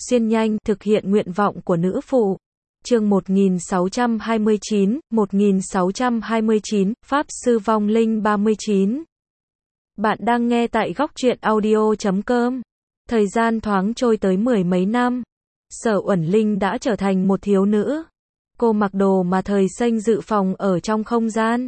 xuyên nhanh, thực hiện nguyện vọng của nữ phụ. Chương 1629, Pháp Sư Vong Linh 39. Bạn đang nghe tại góc truyện audio.com. Thời gian thoáng trôi tới mười mấy năm. Sở Uẩn Linh đã trở thành một thiếu nữ. Cô mặc đồ mà thời xanh dự phòng ở trong không gian.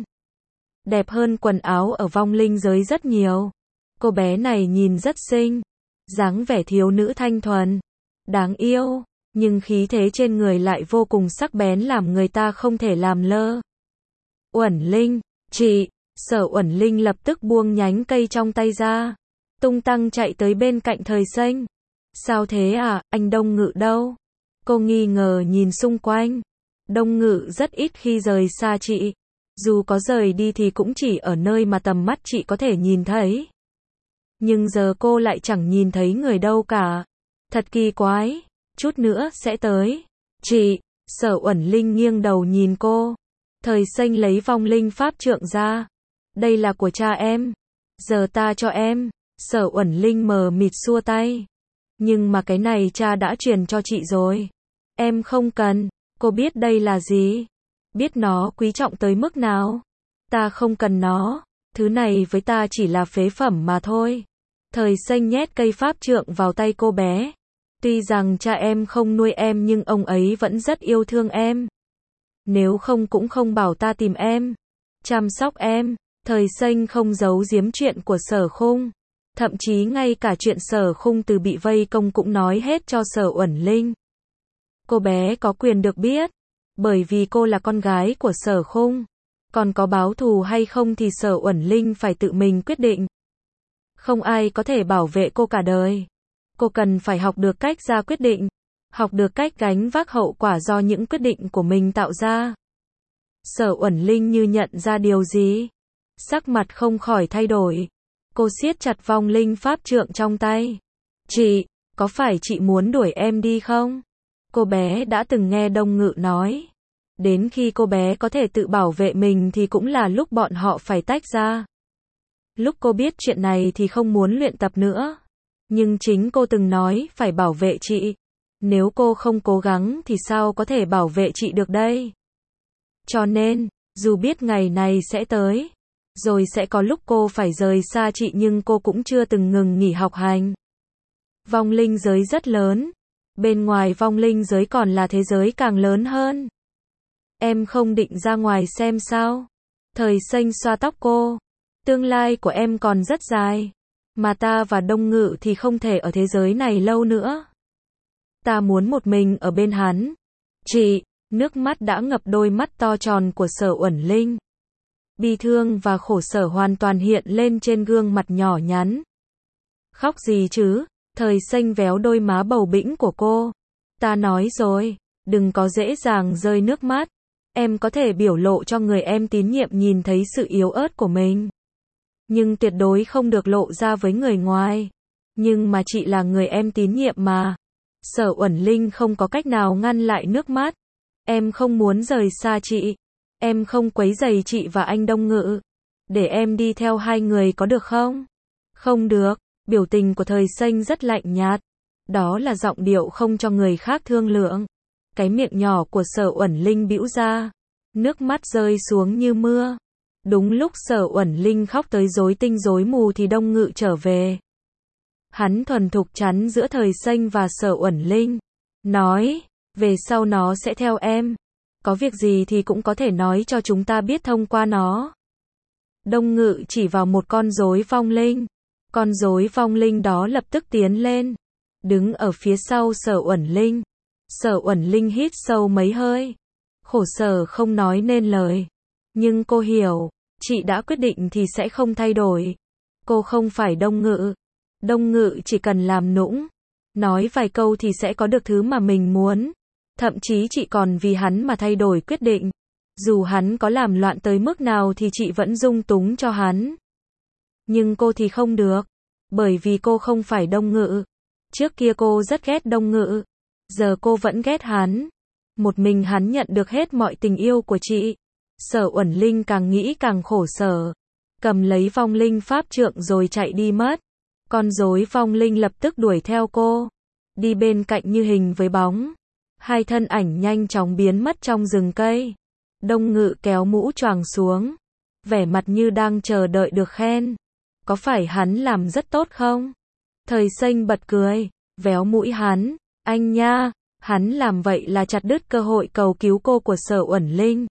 Đẹp hơn quần áo ở vong linh giới rất nhiều. Cô bé này nhìn rất xinh. Dáng vẻ thiếu nữ thanh thuần. Đáng yêu. Nhưng khí thế trên người lại vô cùng sắc bén làm người ta không thể làm lơ. Uẩn Linh, chị. Sở Uẩn Linh lập tức buông nhánh cây trong tay ra. Tung tăng chạy tới bên cạnh thời xanh. Sao thế à, anh Đông Ngự đâu? Cô nghi ngờ nhìn xung quanh. Đông Ngự rất ít khi rời xa chị. Dù có rời đi thì cũng chỉ ở nơi mà tầm mắt chị có thể nhìn thấy. Nhưng giờ cô lại chẳng nhìn thấy người đâu cả. Thật kỳ quái. Chút nữa sẽ tới. Chị. Sở Uẩn Linh nghiêng đầu nhìn cô. Thời xanh lấy vong linh pháp trượng ra. Đây là của cha em. Giờ ta cho em. Sở Uẩn Linh mờ mịt xua tay. Nhưng mà cái này cha đã truyền cho chị rồi. Em không cần. Cô biết đây là gì? Biết nó quý trọng tới mức nào? Ta không cần nó. Thứ này với ta chỉ là phế phẩm mà thôi. Thời xanh nhét cây pháp trượng vào tay cô bé. Tuy rằng cha em không nuôi em nhưng ông ấy vẫn rất yêu thương em. Nếu không cũng không bảo ta tìm em. Chăm sóc em. Thời xanh không giấu giếm chuyện của Sở Khung. Thậm chí ngay cả chuyện Sở Khung từ bị vây công cũng nói hết cho Sở Uẩn Linh. Cô bé có quyền được biết. Bởi vì cô là con gái của Sở Khung. Còn có báo thù hay không thì Sở Uẩn Linh phải tự mình quyết định. Không ai có thể bảo vệ cô cả đời. Cô cần phải học được cách ra quyết định. Học được cách gánh vác hậu quả do những quyết định của mình tạo ra. Sở Uẩn Linh như nhận ra điều gì. Sắc mặt không khỏi thay đổi. Cô siết chặt vong linh pháp trượng trong tay. Chị, có phải chị muốn đuổi em đi không? Cô bé đã từng nghe Đông Ngự nói. Đến khi cô bé có thể tự bảo vệ mình thì cũng là lúc bọn họ phải tách ra. Lúc cô biết chuyện này thì không muốn luyện tập nữa. Nhưng chính cô từng nói phải bảo vệ chị. Nếu cô không cố gắng thì sao có thể bảo vệ chị được đây? Cho nên, dù biết ngày này sẽ tới, rồi sẽ có lúc cô phải rời xa chị nhưng cô cũng chưa từng ngừng nghỉ học hành. Vong linh giới rất lớn. Bên ngoài vong linh giới còn là thế giới càng lớn hơn. Em không định ra ngoài xem sao? Thời xanh xoa tóc cô. Tương lai của em còn rất dài. Mà ta và Đông Ngự thì không thể ở thế giới này lâu nữa. Ta muốn một mình ở bên hắn. Chị, nước mắt đã ngập đôi mắt to tròn của Sở Uẩn Linh. Bi thương và khổ sở hoàn toàn hiện lên trên gương mặt nhỏ nhắn. Khóc gì chứ? Thời xanh véo đôi má bầu bĩnh của cô. Ta nói rồi, đừng có dễ dàng rơi nước mắt. Em có thể biểu lộ cho người em tín nhiệm nhìn thấy sự yếu ớt của mình. Nhưng tuyệt đối không được lộ ra với người ngoài. Nhưng mà chị là người em tín nhiệm mà. Sở Uẩn Linh không có cách nào ngăn lại nước mắt. Em không muốn rời xa chị. Em không quấy rầy chị và anh Đông Ngự. Để em đi theo hai người có được không? Không được. Biểu tình của thời xanh rất lạnh nhạt. Đó là giọng điệu không cho người khác thương lượng. Cái miệng nhỏ của Sở Uẩn Linh bĩu ra. Nước mắt rơi xuống như mưa. Đúng lúc Sở Uẩn Linh khóc tới rối tinh rối mù thì Đông Ngự trở về. Hắn thuần thục chắn giữa thời xanh và Sở Uẩn Linh. Nói, về sau nó sẽ theo em. Có việc gì thì cũng có thể nói cho chúng ta biết thông qua nó. Đông Ngự chỉ vào một con rối vong linh. Con rối vong linh đó lập tức tiến lên. Đứng ở phía sau Sở Uẩn Linh. Sở Uẩn Linh hít sâu mấy hơi. Khổ sở không nói nên lời. Nhưng cô hiểu, chị đã quyết định thì sẽ không thay đổi. Cô không phải Đông Ngự. Đông Ngự chỉ cần làm nũng. Nói vài câu thì sẽ có được thứ mà mình muốn. Thậm chí chị còn vì hắn mà thay đổi quyết định. Dù hắn có làm loạn tới mức nào thì chị vẫn dung túng cho hắn. Nhưng cô thì không được. Bởi vì cô không phải Đông Ngự. Trước kia cô rất ghét Đông Ngự. Giờ cô vẫn ghét hắn. Một mình hắn nhận được hết mọi tình yêu của chị. Sở Uẩn Linh càng nghĩ càng khổ sở. Cầm lấy vong linh pháp trượng rồi chạy đi mất. Con rối vong linh lập tức đuổi theo cô. đi bên cạnh như hình với bóng. Hai thân ảnh nhanh chóng biến mất trong rừng cây. Đông Ngự kéo mũ choàng xuống, vẻ mặt như đang chờ đợi được khen. Có phải hắn làm rất tốt không? Thời Xanh bật cười, véo mũi hắn, anh nha, hắn làm vậy là chặt đứt cơ hội cầu cứu cô của Sở Uẩn Linh.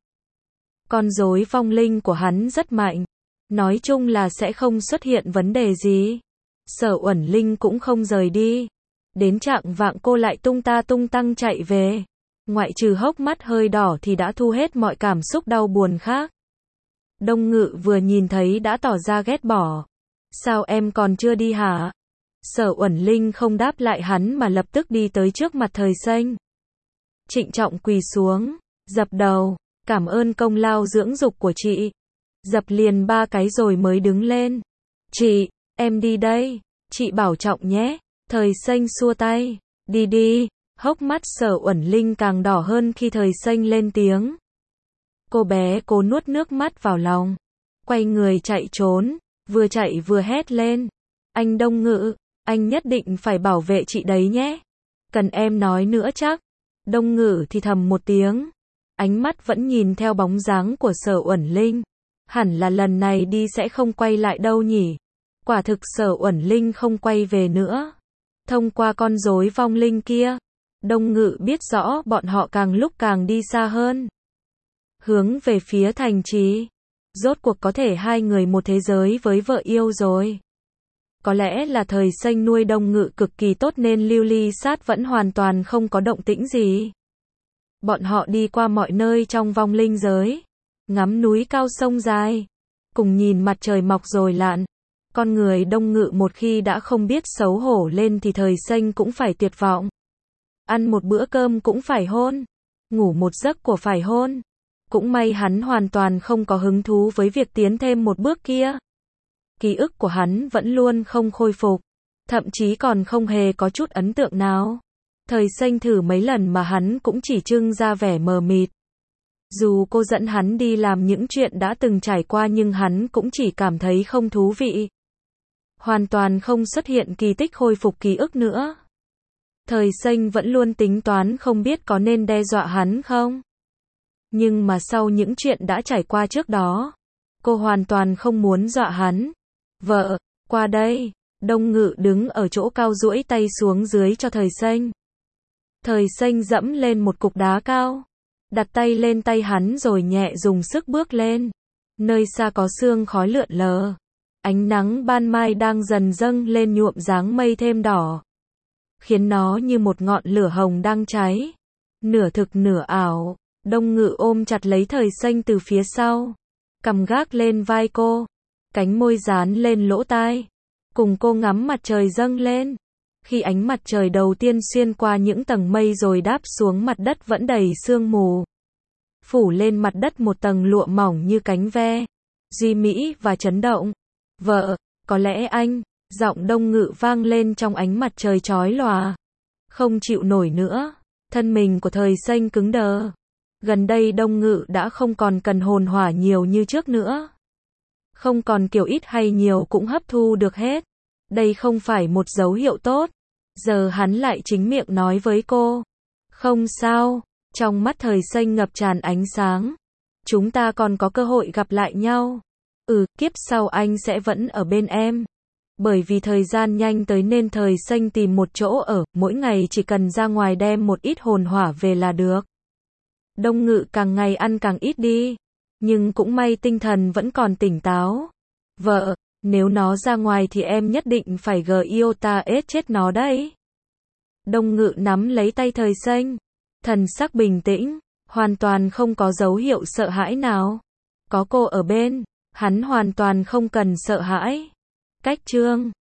Con rối vong linh của hắn rất mạnh, nói chung là sẽ không xuất hiện vấn đề gì. Sở Uẩn Linh cũng không rời đi. Đến trạng vạng cô lại tung ta tung tăng chạy về. Ngoại trừ hốc mắt hơi đỏ thì đã thu hết mọi cảm xúc đau buồn khác. Đông Ngự vừa nhìn thấy đã tỏ ra ghét bỏ. Sao em còn chưa đi hả? Sở Uẩn Linh không đáp lại hắn mà lập tức đi tới trước mặt Thời Xanh. Trịnh trọng quỳ xuống, dập đầu, cảm ơn công lao dưỡng dục của chị. Dập liền 3 cái rồi mới đứng lên. Chị, em đi đây, chị bảo trọng nhé. Thời Xanh xua tay, đi đi. Hốc mắt Sở Uẩn Linh càng đỏ hơn khi Thời Xanh lên tiếng. Cô bé cố nuốt nước mắt vào lòng, quay người chạy trốn, vừa chạy vừa hét lên. Anh Đông Ngự, anh nhất định phải bảo vệ chị đấy nhé. Cần em nói nữa chắc. Đông Ngự thì thầm một tiếng, ánh mắt vẫn nhìn theo bóng dáng của Sở Uẩn Linh. Hẳn là lần này đi sẽ không quay lại đâu nhỉ. Quả thực Sở Uẩn Linh không quay về nữa. Thông qua con rối vong linh kia, Đông Ngự biết rõ bọn họ càng lúc càng đi xa hơn. Hướng về phía thành trì. Rốt cuộc có thể hai người một thế giới với vợ yêu rồi. Có lẽ là Thời Xanh nuôi Đông Ngự cực kỳ tốt nên Lưu Ly Sát vẫn hoàn toàn không có động tĩnh gì. Bọn họ đi qua mọi nơi trong vong linh giới. Ngắm núi cao sông dài. Cùng nhìn mặt trời mọc rồi lặn. Con người Đông Ngự một khi đã không biết xấu hổ lên thì Thời Xanh cũng phải tuyệt vọng. Ăn một bữa cơm cũng phải hôn. Ngủ một giấc của phải hôn. Cũng may hắn hoàn toàn không có hứng thú với việc tiến thêm một bước kia. Ký ức của hắn vẫn luôn không khôi phục. Thậm chí còn không hề có chút ấn tượng nào. Thời Xanh thử mấy lần mà hắn cũng chỉ trưng ra vẻ mờ mịt. Dù cô dẫn hắn đi làm những chuyện đã từng trải qua nhưng hắn cũng chỉ cảm thấy không thú vị. Hoàn toàn không xuất hiện kỳ tích khôi phục ký ức nữa. Thời Xanh vẫn luôn tính toán không biết có nên đe dọa hắn không. Nhưng mà sau những chuyện đã trải qua trước đó, cô hoàn toàn không muốn dọa hắn. Vợ, qua đây. Đông Ngự đứng ở chỗ cao duỗi tay xuống dưới cho Thời Xanh. Thời Xanh dẫm lên một cục đá cao. Đặt tay lên tay hắn rồi nhẹ dùng sức bước lên. Nơi xa có sương khói lượn lờ. Ánh nắng ban mai đang dần dâng lên nhuộm dáng mây thêm đỏ. Khiến nó như một ngọn lửa hồng đang cháy. Nửa thực nửa ảo. Đông Ngự ôm chặt lấy Thời Xanh từ phía sau. Cằm gác lên vai cô. Cánh môi dán lên lỗ tai. Cùng cô ngắm mặt trời dâng lên. Khi ánh mặt trời đầu tiên xuyên qua những tầng mây rồi đáp xuống mặt đất vẫn đầy sương mù. Phủ lên mặt đất một tầng lụa mỏng như cánh ve. Duy mỹ và chấn động. Vợ, có lẽ anh. Giọng Đông Ngự vang lên trong ánh mặt trời chói lòa. Không chịu nổi nữa. Thân mình của Thời Xanh cứng đờ. Gần đây Đông Ngự đã không còn cần hồn hỏa nhiều như trước nữa. Không còn kiểu ít hay nhiều cũng hấp thu được hết. Đây không phải một dấu hiệu tốt. Giờ hắn lại chính miệng nói với cô. Không sao. Trong mắt Thời Xanh ngập tràn ánh sáng. Chúng ta còn có cơ hội gặp lại nhau. Kiếp sau anh sẽ vẫn ở bên em. Bởi vì thời gian nhanh tới nên Thời Xanh tìm một chỗ ở, mỗi ngày chỉ cần ra ngoài đem một ít hồn hỏa về là được. Đông Ngự càng ngày ăn càng ít đi. Nhưng cũng may tinh thần vẫn còn tỉnh táo. Vợ, nếu nó ra ngoài thì em nhất định phải Iota chết nó đấy. Đông Ngự nắm lấy tay Thời Xanh. Thần sắc bình tĩnh, hoàn toàn không có dấu hiệu sợ hãi nào. Có cô ở bên, hắn hoàn toàn không cần sợ hãi. Cách chương